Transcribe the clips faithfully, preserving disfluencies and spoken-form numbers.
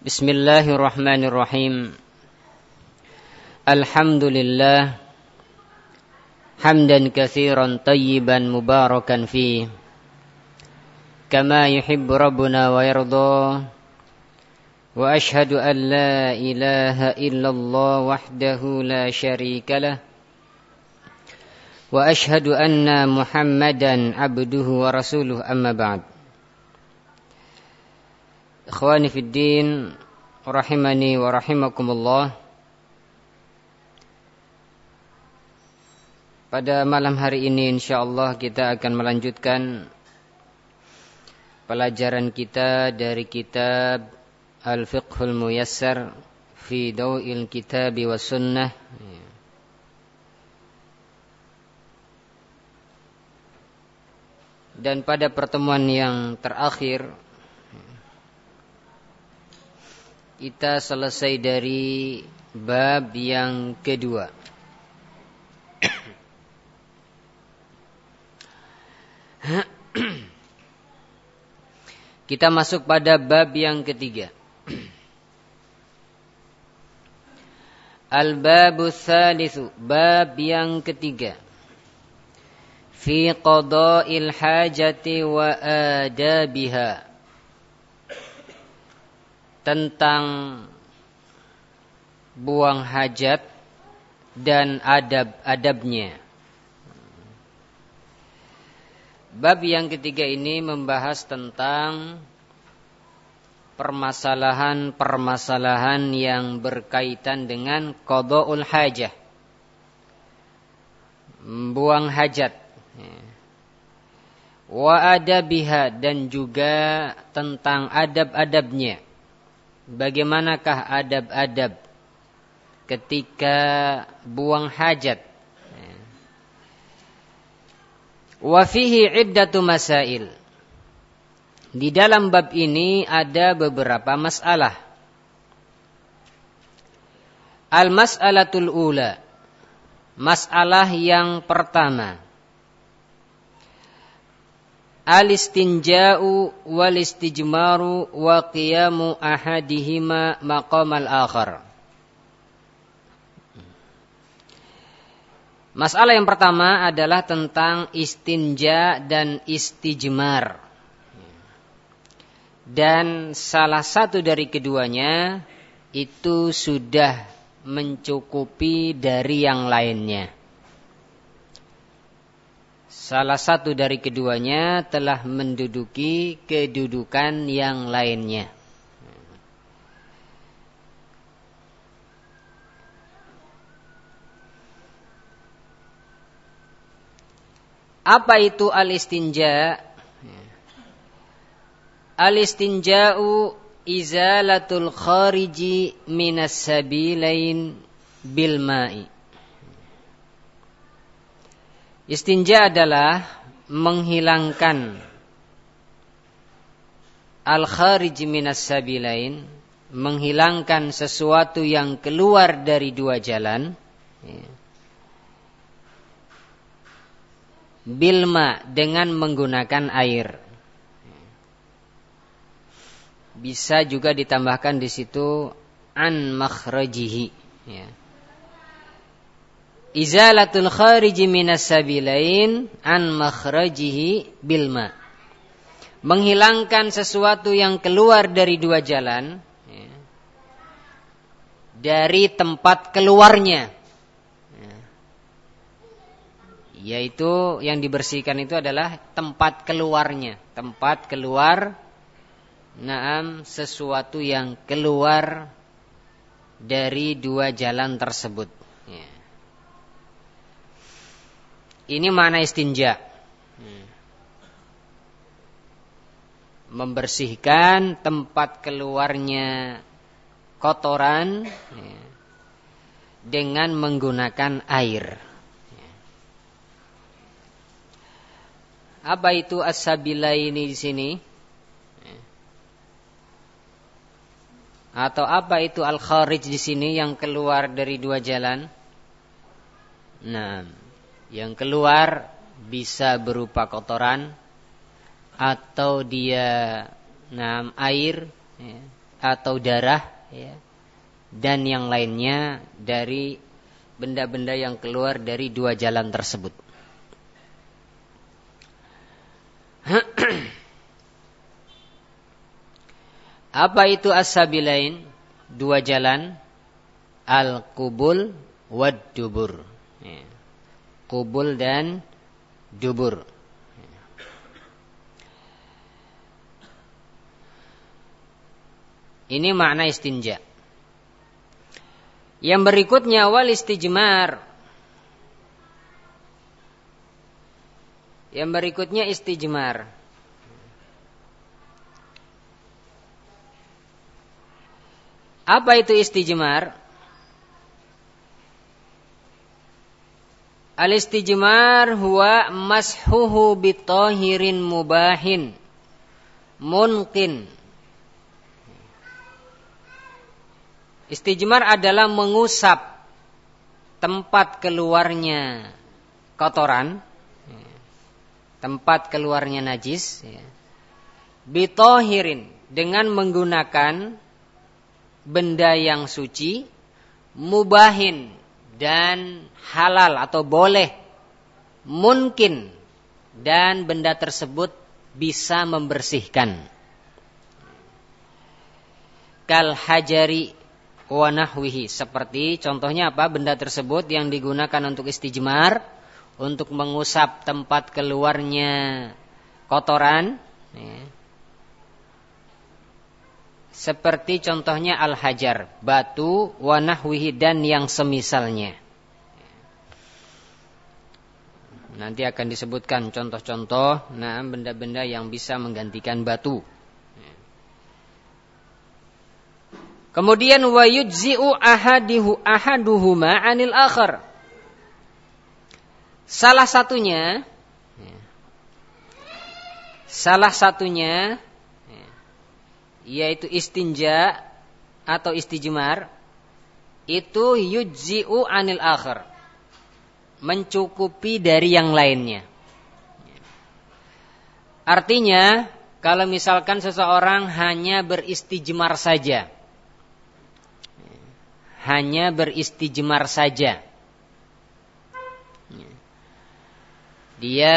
Bismillahirrahmanirrahim. Alhamdulillah hamdan katsiran tayyiban mubarakan fi kama yuhibbu rabbuna wa yarda. Wa ashhadu an la ilaha illallah wahdahu la syarika lah. Wa ashhadu anna Muhammadan abduhu wa rasuluh, amma ba'd. Ikhwani fid din, rahimani wa rahimakumullah. Pada malam hari ini insyaallah kita akan melanjutkan pelajaran kita dari kitab Al-Fiqhul Muyassar fi Daw'il Kitabi was Sunnah. Dan pada pertemuan yang terakhir kita selesai dari bab yang kedua. Kita masuk pada bab yang ketiga. Al-babu tsalitsu, bab yang ketiga. Fi qada'il hajati wa adabiha. Tentang buang hajat dan adab-adabnya. Bab yang ketiga ini membahas tentang permasalahan-permasalahan yang berkaitan dengan qada'ul hajah, buang hajat, wa adabiha, dan juga tentang adab-adabnya. Bagaimanakah adab-adab ketika buang hajat? Wa fihi iddatu masail. Di dalam bab ini ada beberapa masalah. Al-mas'alatul ula, masalah yang pertama. Al-istinja'u wal-istijmaru wa qiyamu ahadihima maqamal akhar. Masalah yang pertama adalah tentang istinja dan istijmar. Dan salah satu dari keduanya itu sudah mencukupi dari yang lainnya. Salah satu dari keduanya telah menduduki kedudukan yang lainnya. Apa itu al-istinja? Al-istinja'u izalatul khariji minas sabilain bil ma'i. Istinja adalah menghilangkan al-kharij minas sabilain, menghilangkan sesuatu yang keluar dari dua jalan, bilma, dengan menggunakan air. Bisa juga ditambahkan di situ an makhrajihi, ya. Izalatul khariji minas sabilain an makhrajihi bilma. Menghilangkan sesuatu yang keluar dari dua jalan, ya, dari tempat keluarnya, ya. Yaitu yang dibersihkan itu adalah tempat keluarnya, tempat keluar, naam, sesuatu yang keluar dari dua jalan tersebut, ya. Ini makna istinja. Membersihkan tempat keluarnya kotoran, ya, dengan menggunakan air. Apa itu as-sabilaini di sini? Atau apa itu al-kharij di sini, yang keluar dari dua jalan? Nah, yang keluar bisa berupa kotoran atau dia nah, air, ya, atau darah, ya, dan yang lainnya dari benda-benda yang keluar dari dua jalan tersebut. Apa itu as-sabilain? Dua jalan, al-qubul wad dubur. Ya. Qubul dan dubur. Ini makna istinja. Yang berikutnya wal istijmar. Yang berikutnya istijmar. Apa itu istijmar? Al-istijmar huwa mashuhu bitahirin mubahin munqin. Istijmar adalah mengusap tempat keluarnya kotoran, tempat keluarnya najis, bitahirin, dengan menggunakan benda yang suci, mubahin, dan halal atau boleh, mungkin, dan benda tersebut bisa membersihkan. Kal hajari wa nahwihi, seperti contohnya apa? Benda tersebut yang digunakan untuk istijmar, untuk mengusap tempat keluarnya kotoran, ya. Seperti contohnya al-hajar, batu, wa nahwihi, dan yang semisalnya. Nanti akan disebutkan contoh-contoh, nah, benda-benda yang bisa menggantikan batu. Kemudian wa yujzi'u ahadihu ahaduhuma 'anil akhar. Salah satunya salah satunya yaitu istinja atau istijmar, itu yujzi'u 'anil akhar, mencukupi dari yang lainnya. Artinya, kalau misalkan seseorang hanya beristijmar saja, hanya beristijmar saja, dia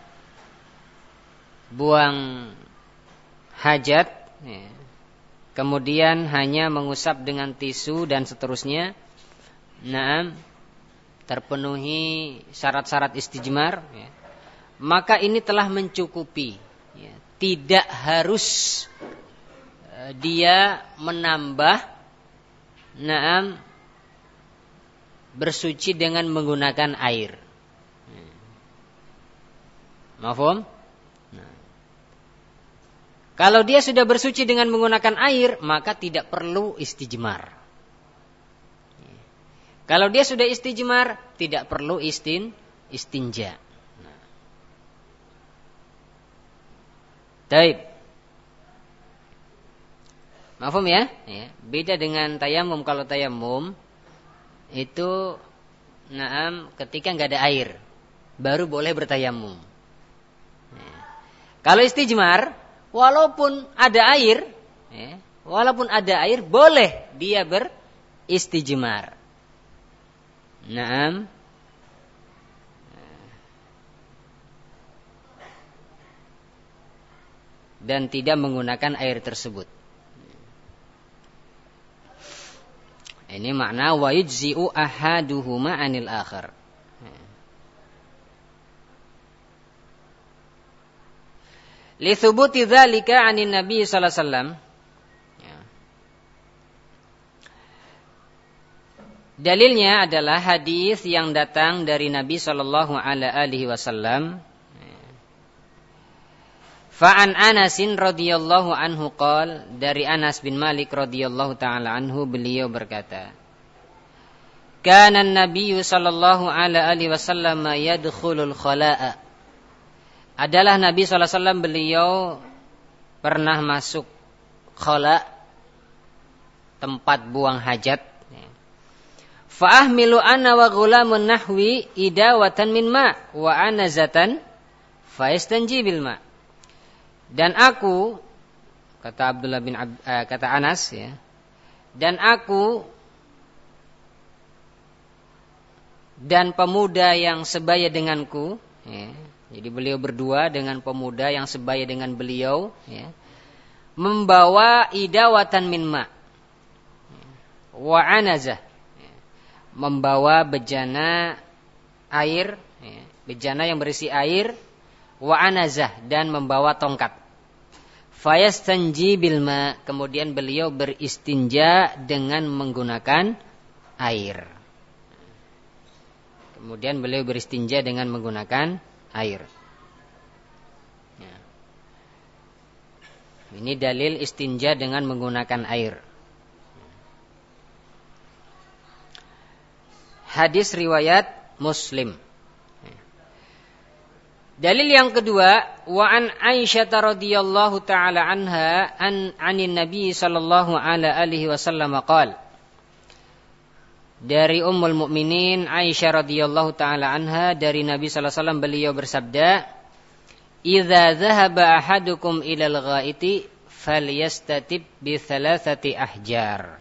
buang hajat, kemudian hanya mengusap dengan tisu dan seterusnya, nah, terpenuhi syarat-syarat istijmar, ya, maka ini telah mencukupi, ya. Tidak harus uh, dia menambah, nah, bersuci dengan menggunakan air. Mafhum? Nah. Kalau dia sudah bersuci dengan menggunakan air, maka tidak perlu istijmar. Kalau dia sudah istijmar, tidak perlu istin istinja. Nah. Taib. Mafhum ya? Ya. Beda dengan tayamum. Kalau tayamum itu, naam, ketika nggak ada air, baru boleh bertayamum. Ya. Kalau istijmar, walaupun ada air, ya, walaupun ada air, boleh dia beristijmar. Naam. Dan tidak menggunakan air tersebut. Ini makna wa yujzi'u ahaduhuma 'anil akhar. Li thubuti dzalika 'anin Nabi sallallahu alaihi wasallam. Dalilnya adalah hadis yang datang dari Nabi sallallahu alaihi wasallam. Fa'an Anasin radhiyallahu anhu qala, dari Anas bin Malik radhiyallahu taala anhu, beliau berkata, kana an-nabiy sallallahu alaihi wasallam yadkhulul khala'a. Adalah Nabi sallallahu alaihi wasallam beliau pernah masuk khala', tempat buang hajat. Fa'ahmilu ana wa ghulamun nahwi idawatan min ma' wa anazatan fa yastanji bil ma'. Dan aku, kata Abdullah bin Ab, eh, kata Anas ya. Dan aku dan pemuda yang sebaya denganku ya. Jadi beliau berdua dengan pemuda yang sebaya dengan beliau ya, membawa idawatan min ma wa anazah ya, membawa bejana air ya, bejana yang berisi air, wa anazah, dan membawa tongkat. Fayastanji bil ma, kemudian beliau beristinja dengan menggunakan air. Kemudian beliau beristinja dengan menggunakan air. Ya. Ini dalil istinja dengan menggunakan air. Hadis riwayat Muslim. Dalil yang kedua, wa an Aisyah radhiyallahu taala anha an anin Nabi sallallahu alaihi wasallam qala. Dari Ummul Mukminin Aisyah radhiyallahu taala anha dari Nabi sallallahu alaihi wasallam beliau bersabda, "Idza dhahaba ahadukum ilal ghaiti falyastatib bi thalathati ahjar."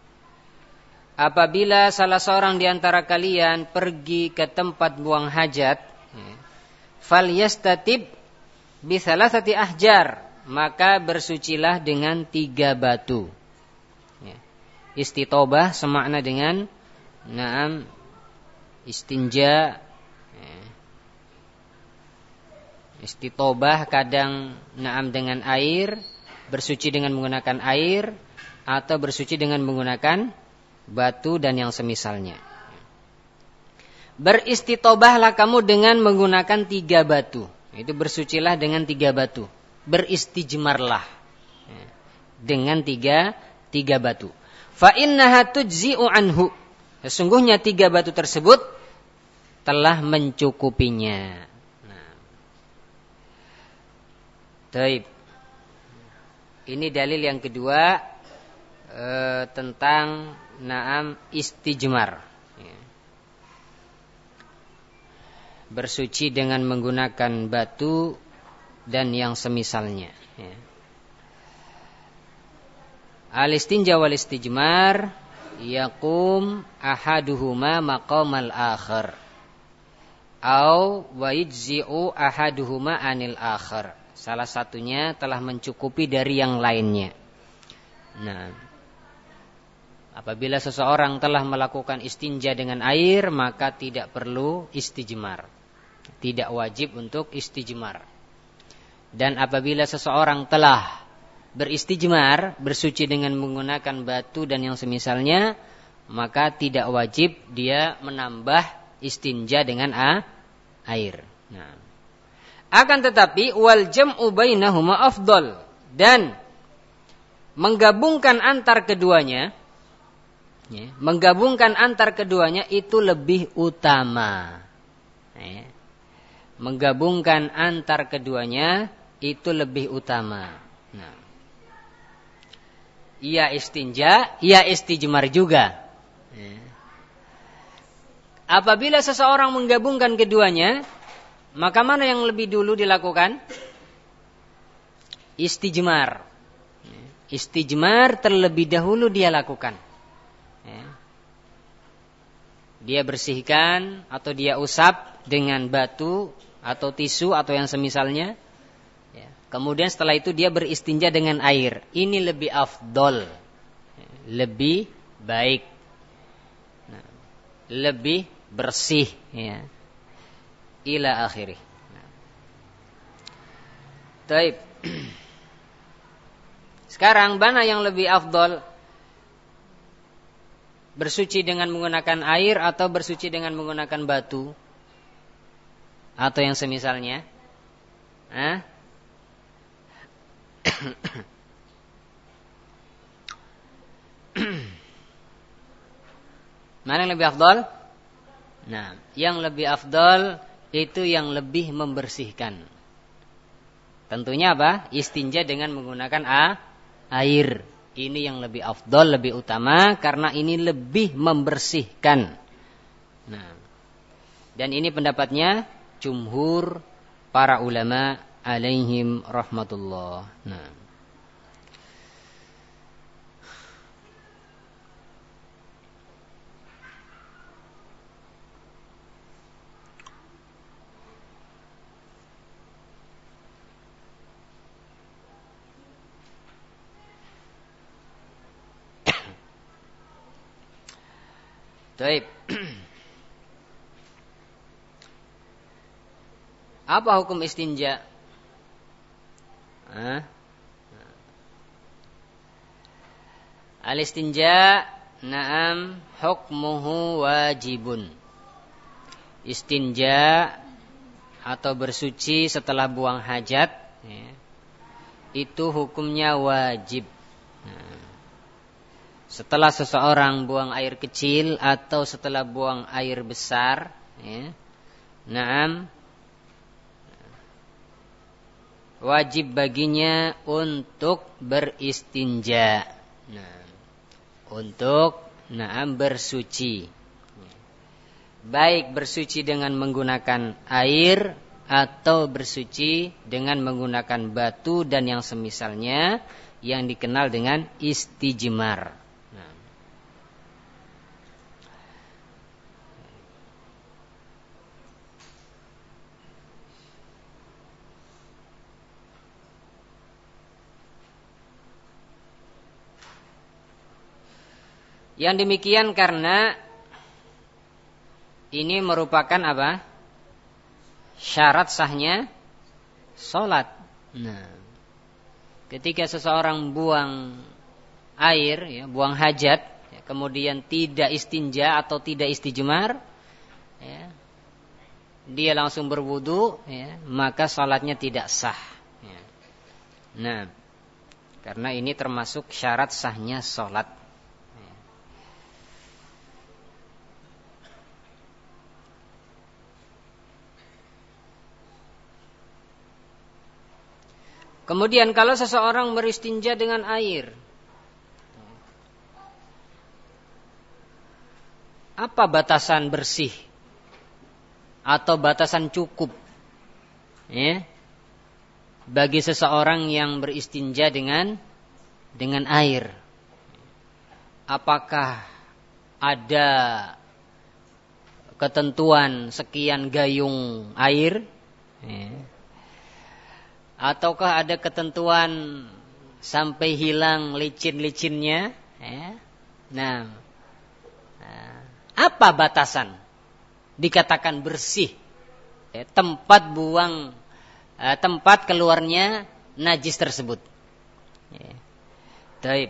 Apabila salah seorang di antara kalian pergi ke tempat buang hajat, falyastatib bi thalathati ahjar, maka bersucilah dengan tiga batu. Istitobah semakna dengan Naam istinja. Istitobah kadang naam dengan air, bersuci dengan menggunakan air, atau bersuci dengan menggunakan batu dan yang semisalnya. Beristitobahlah kamu dengan menggunakan tiga batu. Itu bersucilah dengan tiga batu. Beristijmarlah dengan tiga tiga batu. Fa innaha tujzi'u anhu. Sesungguhnya tiga batu tersebut telah mencukupinya. Nah. Taib. Ini dalil yang kedua e, tentang naam istijmar. Ya. Bersuci dengan menggunakan batu dan yang semisalnya. Ya. Al-istinja wal istijmar yaqum ahaduhuma maqamal akhar au wa yujzi'u ahaduhuma anil akhar. Salah satunya telah mencukupi dari yang lainnya. Nah, apabila seseorang telah melakukan istinja dengan air, maka tidak perlu istijmar. Tidak wajib untuk istijmar. Dan apabila seseorang telah beristijmar, bersuci dengan menggunakan batu dan yang semisalnya, maka tidak wajib dia menambah istinja dengan a, air. Nah. Akan tetapi wal jam'u bainahuma afdal, dan menggabungkan antar keduanya, ya, menggabungkan antar keduanya itu lebih utama. Ya. Menggabungkan antar keduanya itu lebih utama. Nah. Ia istinja, ia istijmar juga. Apabila seseorang menggabungkan keduanya, maka mana yang lebih dulu dilakukan? Istijmar. Istijmar terlebih dahulu dia lakukan. Dia bersihkan atau dia usap dengan batu atau tisu atau yang semisalnya. Kemudian setelah itu dia beristinja dengan air. Ini lebih afdol, lebih baik, nah, lebih bersih, ya. Ila akhirih. Nah. Taib. Sekarang mana yang lebih afdol? Bersuci dengan menggunakan air atau bersuci dengan menggunakan batu atau yang semisalnya? Hah? Mana yang lebih afdal? Nah, yang lebih afdal itu yang lebih membersihkan. Tentunya apa? Istinja dengan menggunakan a, air. Ini yang lebih afdal, lebih utama, karena ini lebih membersihkan. Nah, dan ini pendapatnya jumhur para ulama alaihim rahmatullah. Nah, Baik. Apa hukum istinja? Hah? Al-istinja, na'am, hukmuhu wajibun. Istinja atau bersuci setelah buang hajat, ya, itu hukumnya wajib. Nah, setelah seseorang buang air kecil atau setelah buang air besar, ya, na'am, wajib baginya untuk beristinja. Nah, untuk na'am bersuci. Baik bersuci dengan menggunakan air atau bersuci dengan menggunakan batu dan yang semisalnya yang dikenal dengan istijmar. Nah. Yang demikian karena ini merupakan apa? Syarat sahnya sholat. Nah, ketika seseorang buang air, ya, buang hajat, ya, kemudian tidak istinja atau tidak istijmar, ya, dia langsung berwudu, ya, maka sholatnya tidak sah. Ya. Nah, karena ini termasuk syarat sahnya sholat. Kemudian kalau seseorang beristinja dengan air, apa batasan bersih atau batasan cukup, ya, bagi seseorang yang beristinja dengan dengan air? Apakah ada ketentuan sekian gayung air, ya, ataukah ada ketentuan sampai hilang licin-licinnya? Ya. Nah, apa batasan dikatakan bersih? Ya, tempat buang, eh, tempat keluarnya najis tersebut. Ya. Baik.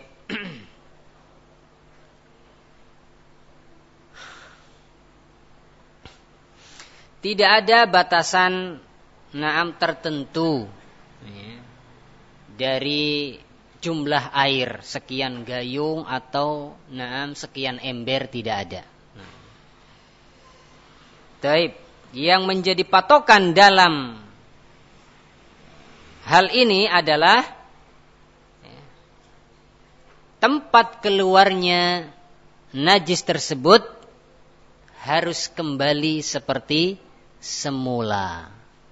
Tidak ada batasan naam tertentu, ya, dari jumlah air sekian gayung atau naam sekian ember, tidak ada. Nah. Taib, yang menjadi patokan dalam hal ini adalah, ya, tempat keluarnya najis tersebut harus kembali seperti semula.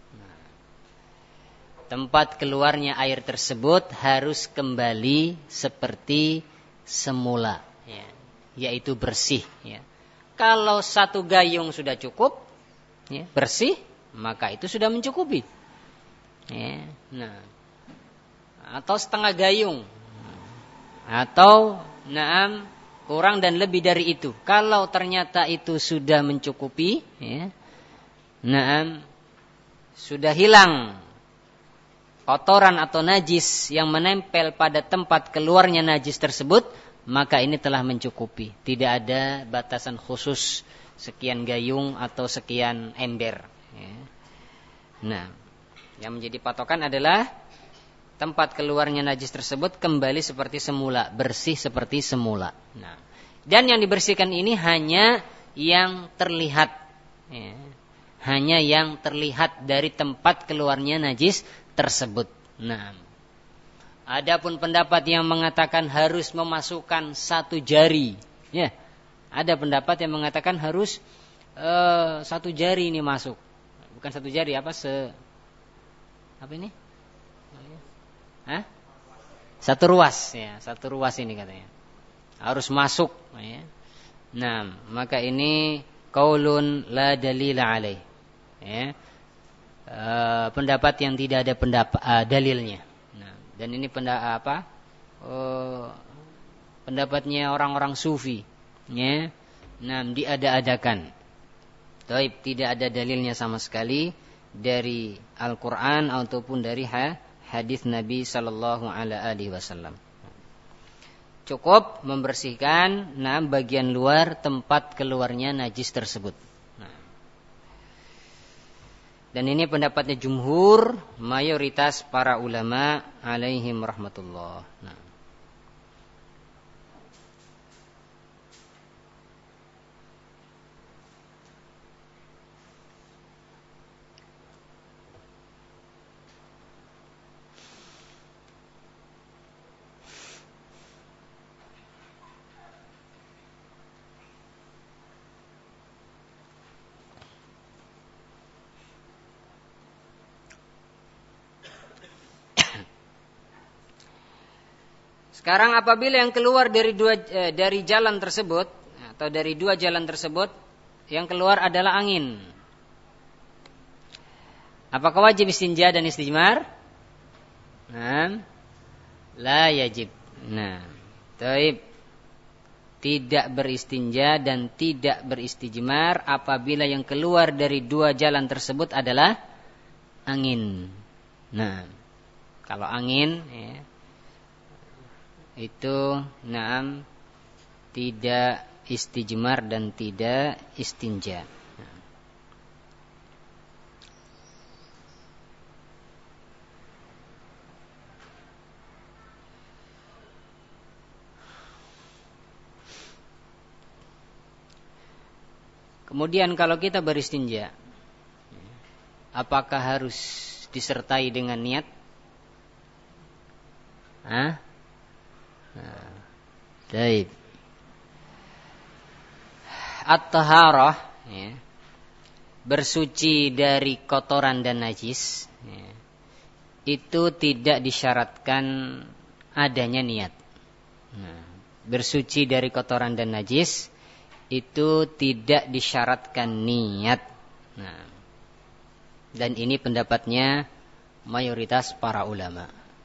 Tempat keluarnya air tersebut harus kembali seperti semula, ya, yaitu bersih. Ya. Kalau satu gayung sudah cukup, ya, bersih, maka itu sudah mencukupi. Ya. Nah, atau setengah gayung, atau naam kurang dan lebih dari itu. Kalau ternyata itu sudah mencukupi, ya, naam sudah hilang kotoran atau najis yang menempel pada tempat keluarnya najis tersebut, maka ini telah mencukupi. Tidak ada batasan khusus sekian gayung atau sekian ember. Ya. Nah, yang menjadi patokan adalah tempat keluarnya najis tersebut kembali seperti semula, bersih seperti semula. Nah, dan yang dibersihkan ini hanya yang terlihat, ya, hanya yang terlihat dari tempat keluarnya najis tersebut. Nah, adapun pendapat yang mengatakan harus memasukkan satu jari, ya, ada pendapat yang mengatakan harus uh, satu jari ini masuk, bukan satu jari, apa se, apa ini? Hah? Satu ruas, ya, satu ruas ini katanya harus masuk. Ya. Nah, maka ini qaulun la dalila alaih. Ya. Uh, pendapat yang tidak ada pendapat uh, dalilnya. Nah, dan ini pendapat apa? Uh, pendapatnya orang-orang sufi, ya, nah, diada-adakan. Taib, tidak ada dalilnya sama sekali dari Al-Quran ataupun dari hadis Nabi Sallallahu Alaihi Wasallam. Cukup membersihkan nah, bagian luar tempat keluarnya najis tersebut. Nah. Dan ini pendapatnya jumhur, mayoritas para ulama alaihim rahmatullah. Nah. Sekarang apabila yang keluar dari dua eh, dari jalan tersebut atau dari dua jalan tersebut yang keluar adalah angin, apakah wajib istinja dan istijmar? Nah, la yajib. Nah, taib, tidak beristinja dan tidak beristijmar apabila yang keluar dari dua jalan tersebut adalah angin. Nah, kalau angin ya, itu naam tidak istijmar dan tidak istinja. Kemudian kalau kita beristinja, apakah harus disertai dengan niat? Hah? Nah, baik. At-taharah ya, bersuci dari kotoran dan najis ya, itu tidak disyaratkan adanya niat. Nah, bersuci dari kotoran dan najis itu tidak disyaratkan niat. Nah, dan ini pendapatnya mayoritas para ulama.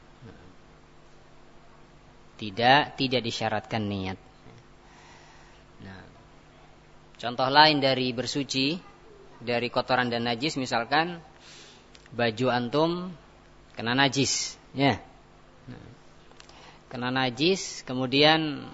Tidak, tidak disyaratkan niat. Nah, contoh lain dari bersuci dari kotoran dan najis, misalkan baju antum kena najis, ya, nah, kena najis, kemudian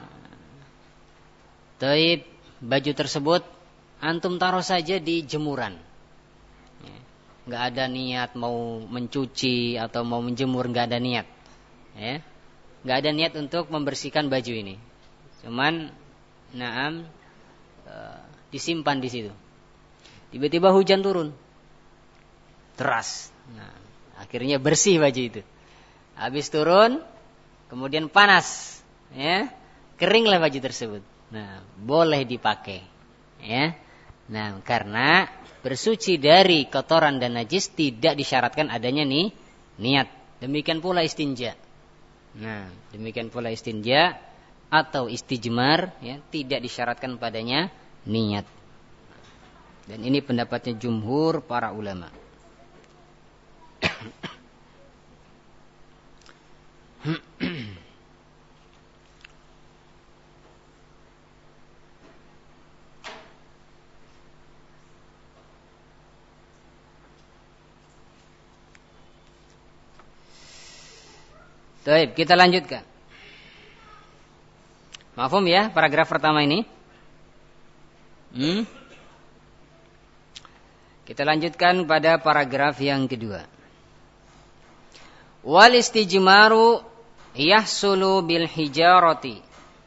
taib baju tersebut antum taruh saja di jemuran, ya, nggak ada niat mau mencuci atau mau menjemur, nggak ada niat, ya. Nggak ada niat untuk membersihkan baju ini, cuman naam e, disimpan di situ. Tiba-tiba hujan turun deras, nah, akhirnya bersih baju itu. Habis turun, kemudian panas, ya, keringlah baju tersebut. Nah, boleh dipakai, ya. Nah, karena bersuci dari kotoran dan najis tidak disyaratkan adanya nih niat. Demikian pula istinja. Nah, demikian pula istinja atau istijmar ya, tidak disyaratkan padanya niat. Dan ini pendapatnya jumhur para ulama. Baik, kita lanjutkan. Mafhum ya paragraf pertama ini? Hmm? Kita lanjutkan pada paragraf yang kedua. Wal istijmaru yahsulu bil hijarati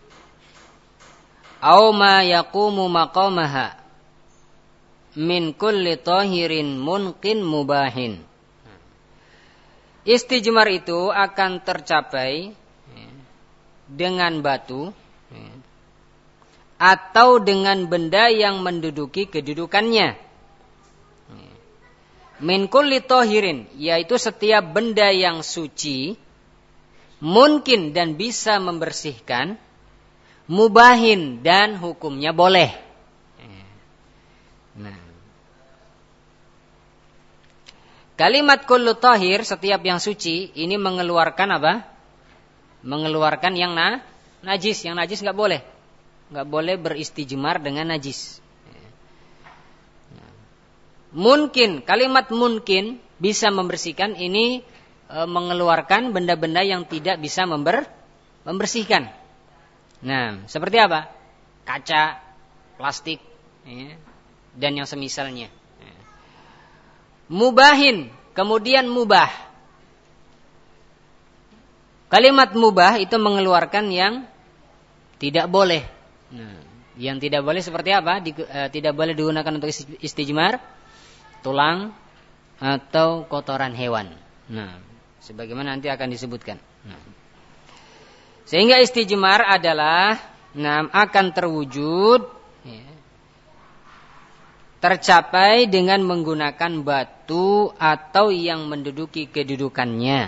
aw ma yaqumu maqamaha min kulli tahirin munqin mubahin. Istijmar itu akan tercapai dengan batu atau dengan benda yang menduduki kedudukannya. Min kulli tahirin, yaitu setiap benda yang suci, mungkin dan bisa membersihkan, mubahin dan hukumnya boleh. Nah, kalimat kullu tahir, setiap yang suci, ini mengeluarkan apa? Mengeluarkan yang na, najis. Yang najis nggak boleh. nggak boleh beristijmar dengan najis. Mungkin, kalimat mungkin bisa membersihkan ini e, mengeluarkan benda-benda yang tidak bisa member, membersihkan. Nah, seperti apa? Kaca, plastik, ya, dan yang semisalnya. Mubahin, kemudian mubah. Kalimat mubah itu mengeluarkan yang tidak boleh. Nah, yang tidak boleh seperti apa? Di, e, tidak boleh digunakan untuk istijmar. Tulang atau kotoran hewan. Nah, sebagaimana nanti akan disebutkan. Nah. Sehingga istijmar adalah nah, akan terwujud ya, tercapai dengan menggunakan batu atau yang menduduki kedudukannya.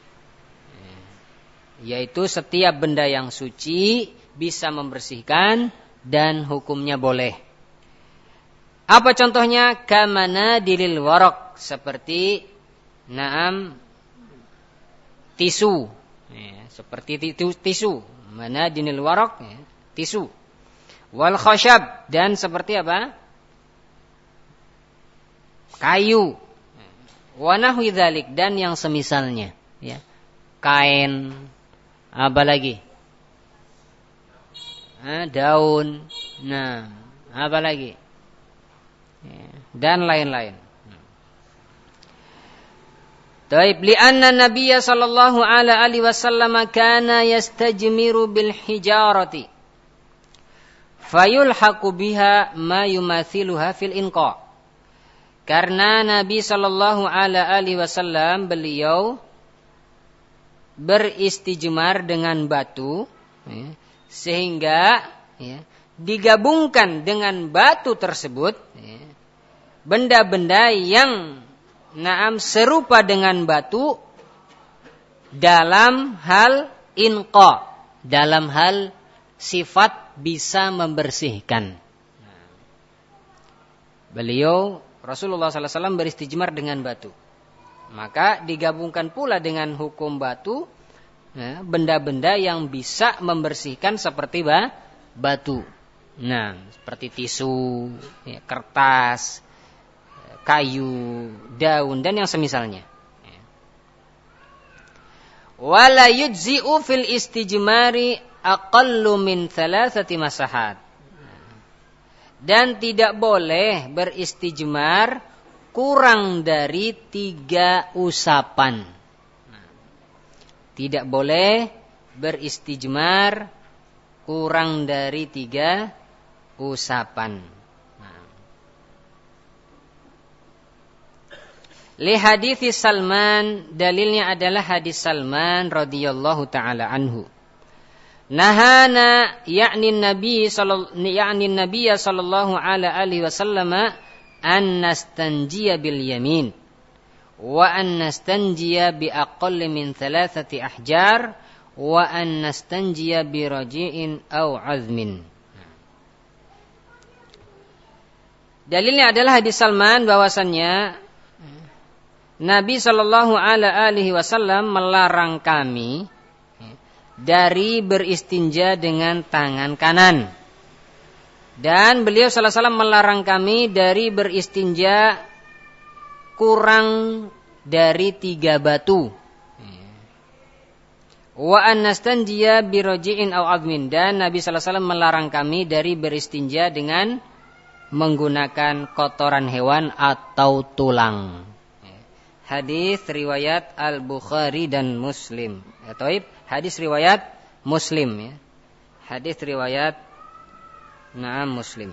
Yaitu setiap benda yang suci bisa membersihkan dan hukumnya boleh. Apa contohnya? Kamana dilil warok, seperti naam tisu, ya, seperti tisu, tisu. Mana dilil warok, ya, tisu. Wal khashab, dan seperti apa? Kayu. Wa nahwi dzalik, dan yang semisalnya, ya. Kain, apa lagi? Nah, daun. Nah, apa lagi? Dan lain-lain. Taib li'anna Nabiyya sallallahu alaihi wasallam kana yastajmiru bil hijarati fayulhaqu biha ma yumathiluha fil inqa. Karena Nabi sallallahu alaihi wasallam beliau beristijmar dengan batu, ya, sehingga ya, digabungkan dengan batu tersebut ya, benda-benda yang naam serupa dengan batu dalam hal inqa, dalam hal sifat bisa membersihkan. Beliau Rasulullah sallallahu alaihi wasallam beristijmar dengan batu, maka digabungkan pula dengan hukum batu ya, benda-benda yang bisa membersihkan seperti bah, batu. Nah, seperti tisu, ya, kertas, kayu, daun, dan yang semisalnya. Wala yujzi'u fil istijmari aqallu min thalathati masahat. Dan tidak boleh beristijmar kurang dari tiga usapan. Tidak boleh beristijmar kurang dari tiga usapan. Nah. Li hadits Salman, dalilnya adalah hadis Salman radhiyallahu taala anhu. Nahana yakni Nabi sallallahu yakni Nabi sallallahu alaihi wasallam an nastanjiya bil yamin wa an nastanjiya bi aqall min thalathati ahjar wa an nastanjiya bi raji'in aw 'azmin. Dalilnya adalah hadis Salman bahwasannya Nabi sallallahu alaihi wasallam melarang kami dari beristinja dengan tangan kanan. Dan beliau sallallahu alaihi wasallam melarang kami dari beristinja kurang dari tiga batu. Wa an nastanjiya bi raji'in aw 'azmin, dan Nabi sallallahu alaihi wasallam melarang kami dari beristinja dengan menggunakan kotoran hewan atau tulang. Hadis riwayat Al-Bukhari dan Muslim. Ya, taib, hadis riwayat Muslim ya. Hadis riwayat Naam Muslim.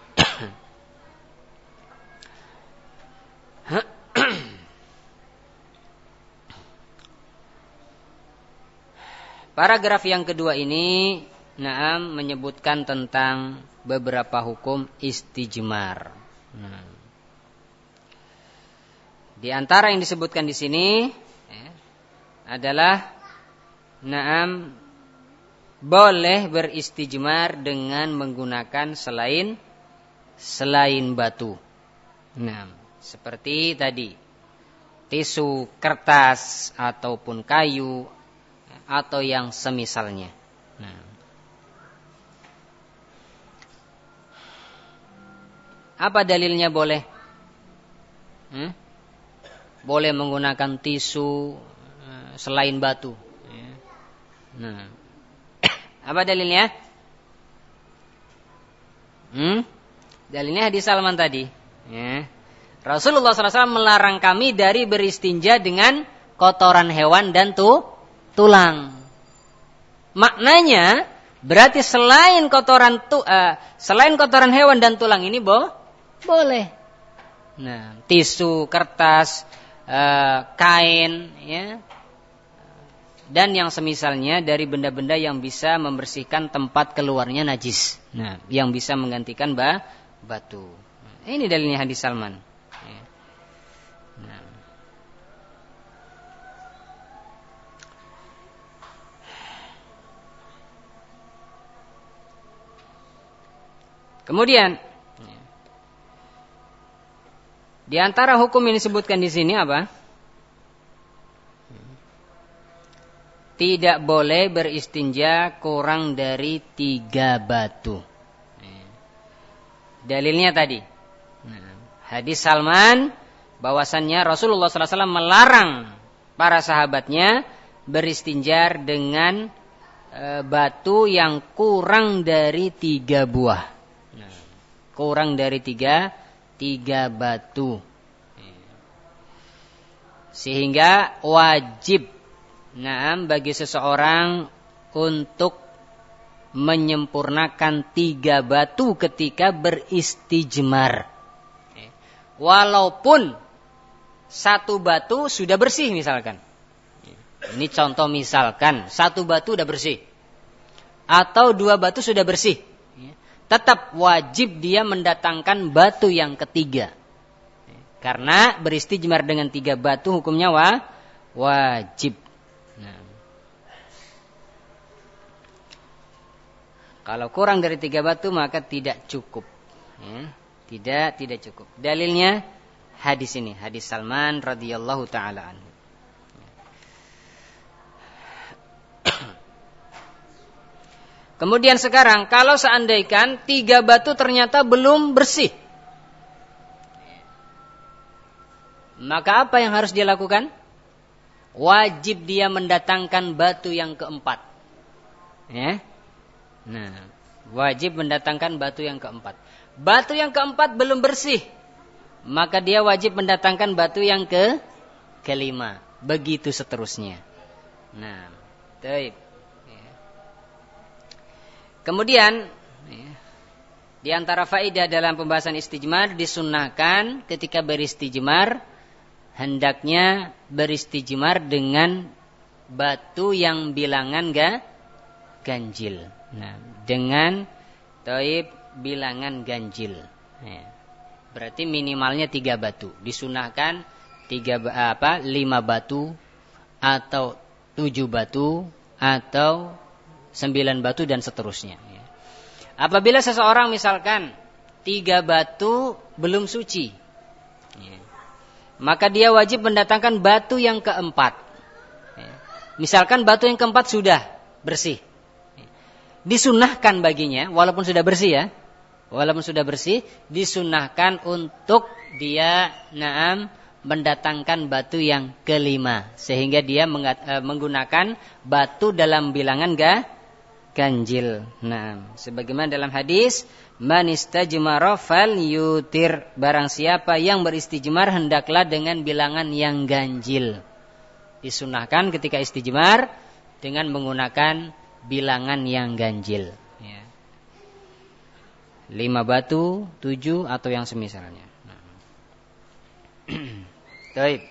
Paragraf yang kedua ini Naam menyebutkan tentang beberapa hukum istijmar. Nah, di antara yang disebutkan di sini ya, adalah naam boleh beristijmar dengan menggunakan selain selain batu. Nah, seperti tadi tisu, kertas ataupun kayu atau yang semisalnya. Nah, Apa dalilnya boleh? Hmm? Boleh menggunakan tisu selain batu. Nah, apa dalilnya? Hmm? Dalilnya hadis Salman tadi. Ya. Rasulullah shallallahu alaihi wasallam melarang kami dari beristinja dengan kotoran hewan dan tu, tulang. Maknanya berarti selain kotoran tu, uh, selain kotoran hewan dan tulang ini bo, boleh. Nah, tisu, kertas, uh, kain, ya, dan yang semisalnya dari benda-benda yang bisa membersihkan tempat keluarnya najis. Nah, yang bisa menggantikan ba, batu. Ini dalilnya hadis Salman. Nah. Kemudian di antara hukum yang disebutkan di sini apa? Tidak boleh beristinja kurang dari tiga batu. Dalilnya tadi, hadis Salman, bahwasannya Rasulullah shallallahu alaihi wasallam melarang para sahabatnya beristinja dengan e, batu yang kurang dari tiga buah. Nah, kurang dari tiga, tiga batu. Sehingga wajib, nah, bagi seseorang untuk menyempurnakan tiga batu ketika beristijmar. Walaupun satu batu sudah bersih misalkan. Ini contoh misalkan, satu batu sudah bersih. Atau dua batu sudah bersih. Tetap wajib dia mendatangkan batu yang ketiga. Karena beristijmar dengan tiga batu hukumnya wa, wajib. Nah. Kalau kurang dari tiga batu maka tidak cukup. Ya. Tidak, tidak cukup. Dalilnya hadis ini, hadis Salman radhiyallahu taala anhu. Kemudian sekarang kalau seandainya tiga batu ternyata belum bersih, maka apa yang harus dia lakukan? Wajib dia mendatangkan batu yang keempat. Ya. Nah, wajib mendatangkan batu yang keempat. Batu yang keempat belum bersih, maka dia wajib mendatangkan batu yang ke kelima. Begitu seterusnya. Nah, baik. Kemudian, di antara faedah dalam pembahasan istijmar, disunnahkan ketika beristijmar hendaknya beristijmar dengan batu yang bilangan ga, ganjil. Nah, dengan taib bilangan ganjil. Ya. Berarti minimalnya tiga batu. Disunahkan tiga apa? Lima batu atau tujuh batu atau sembilan batu dan seterusnya. Ya. Apabila seseorang misalkan tiga batu belum suci, ya, maka dia wajib mendatangkan batu yang keempat. Ya. Misalkan batu yang keempat sudah bersih, ya, disunnahkan baginya, walaupun sudah bersih ya, walaupun sudah bersih, disunnahkan untuk dia naam mendatangkan batu yang kelima, sehingga dia menggunakan batu dalam bilangan ga, ganjil. Nah, sebagaimana dalam hadis, man istajmara fal yutir, barang siapa yang beristijmar hendaklah dengan bilangan yang ganjil. Disunahkan ketika istijmar dengan menggunakan bilangan yang ganjil. Ya. Lima batu, tujuh atau yang semisalnya. Nah. Baik.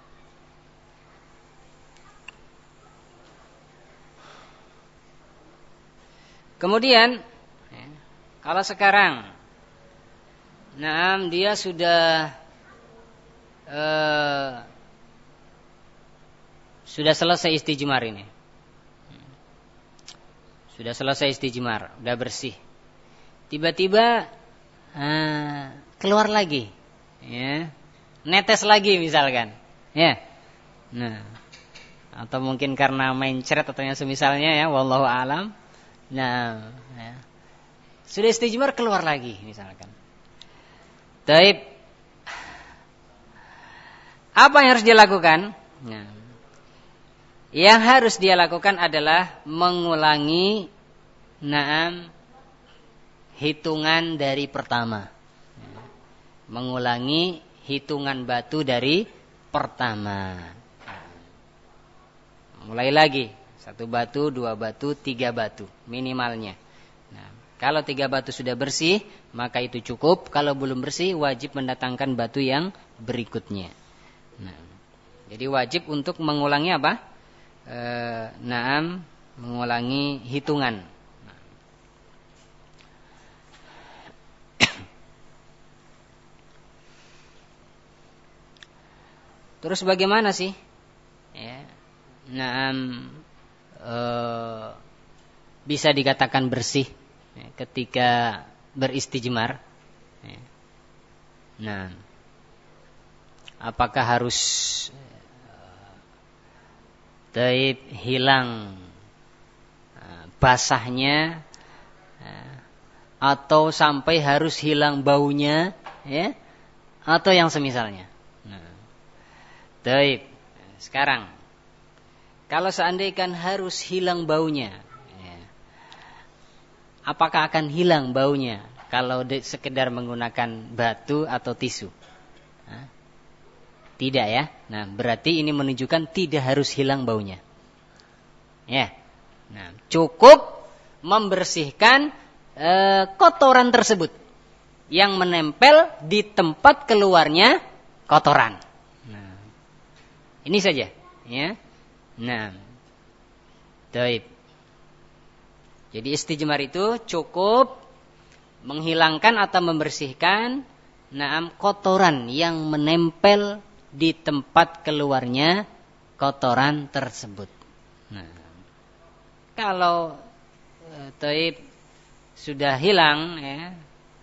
Kemudian, ya, kalau sekarang, nah dia sudah uh, sudah selesai istijmar ini, sudah selesai istijmar, sudah bersih. Tiba-tiba uh, keluar lagi, ya, netes lagi misalkan, ya, nah, atau mungkin karena main ceret atau yang semisalnya ya, wallahu a'lam. Nah, ya. Sudah istijmar keluar lagi misalkan. Taib. Apa yang harus dilakukan? Nah, yang harus dia lakukan adalah mengulangi naam hitungan dari pertama. Mengulangi hitungan batu dari pertama. Mulai lagi. Satu batu, dua batu, tiga batu minimalnya. Nah, kalau tiga batu sudah bersih, maka itu cukup. Kalau belum bersih, wajib mendatangkan batu yang berikutnya. Nah, jadi wajib untuk mengulangi apa? E, naam, mengulangi hitungan. Nah. Terus bagaimana sih? Ya, naam. Uh, bisa dikatakan bersih ya, ketika beristijmar ya. Nah, apakah harus uh, taib hilang uh, basahnya uh, atau sampai harus hilang baunya ya, atau yang semisalnya. Nah, taib sekarang kalau seandainya harus hilang baunya, ya, apakah akan hilang baunya kalau de- sekedar menggunakan batu atau tisu? Hah? Tidak ya. Nah, berarti ini menunjukkan tidak harus hilang baunya. Ya. Nah, cukup membersihkan e, kotoran tersebut yang menempel di tempat keluarnya kotoran. Nah, ini saja, ya. Nah, taib. Jadi istijmar itu cukup menghilangkan atau membersihkan naam kotoran yang menempel di tempat keluarnya kotoran tersebut. Nah, kalau e, taib sudah hilang, ya,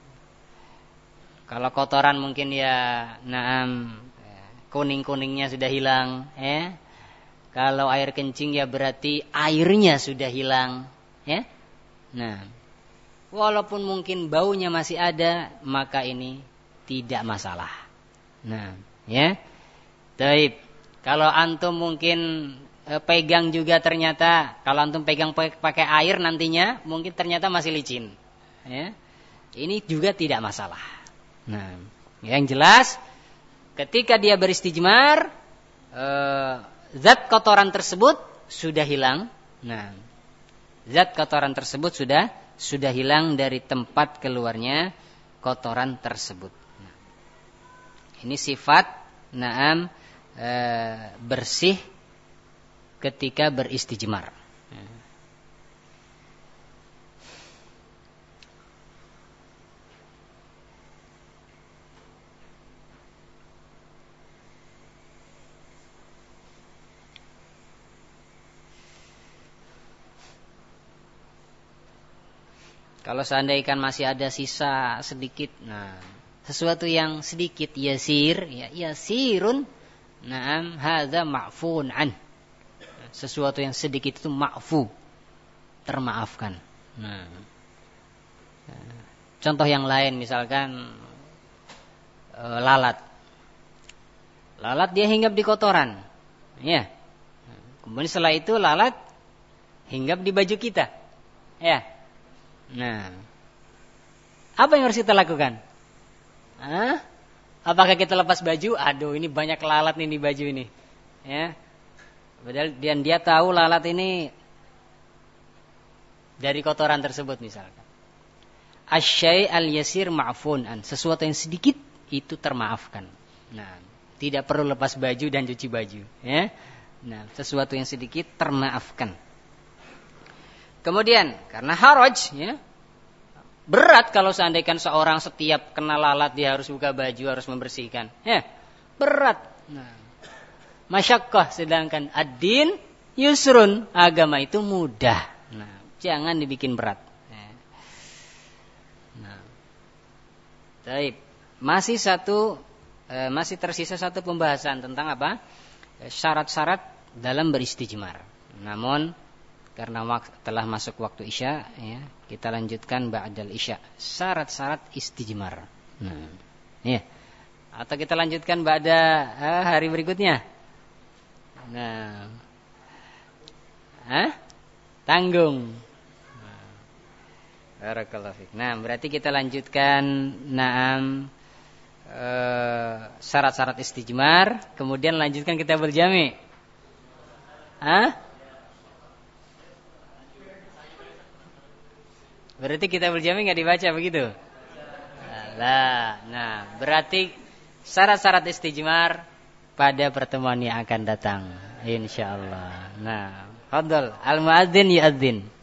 kalau kotoran mungkin ya naam kuning-kuningnya sudah hilang, ya. Kalau air kencing ya berarti airnya sudah hilang, ya. Nah, walaupun mungkin baunya masih ada, maka ini tidak masalah. Nah, ya. Taib. Kalau antum mungkin e, pegang juga ternyata, kalau antum pegang pakai air nantinya mungkin ternyata masih licin, ya. Ini juga tidak masalah. Nah, yang jelas ketika dia beristijmar, e, zat kotoran tersebut sudah hilang. Nah, zat kotoran tersebut sudah sudah hilang dari tempat keluarnya kotoran tersebut. Nah, ini sifat naam e, bersih ketika beristijmar. Nah. Kalau seandainya masih ada sisa sedikit, nah, sesuatu yang sedikit yasir, ya yasirun, naam hadza ma'fun an. Sesuatu yang sedikit itu ma'fu, termaafkan. Nah, contoh yang lain misalkan e, lalat. Lalat dia hinggap di kotoran, ya. Kemudian setelah itu lalat hinggap di baju kita, ya. Nah, apa yang harus kita lakukan? Hah? Apakah kita lepas baju? Aduh, ini banyak lalat nih di baju ini, ya. Padahal dan dia tahu lalat ini dari kotoran tersebut misalkan. Asyai al-yasir ma'fun an. Sesuatu yang sedikit itu termaafkan. Nah, tidak perlu lepas baju dan cuci baju, ya. Nah, sesuatu yang sedikit termaafkan. Kemudian karena haraj, ya, berat kalau seandainya seorang setiap kena lalat dia harus buka baju, harus membersihkan, ya, berat. Nah, masyakkah, sedangkan ad-din yusrun, agama itu mudah. Nah, jangan dibikin berat. Nah, baik, masih satu, eh, masih tersisa satu pembahasan tentang apa? Syarat-syarat dalam beristijmar. Namun karena telah masuk waktu isya, ya, kita lanjutkan ba'dal isya. Syarat-syarat istijmar. Nah, Ya. Atau kita lanjutkan pada eh, hari berikutnya. Nah. Hah? Tanggung. Barakallahu fiik. Nah, berarti kita lanjutkan naam eh, syarat-syarat istijmar, kemudian lanjutkan kitabul jami'. Hah? Berarti kitabul jami' enggak dibaca begitu? Lah, nah, berarti syarat-syarat istijmar pada pertemuan yang akan datang insyaallah. Nah, fadhal al-muadzin yu'adzin.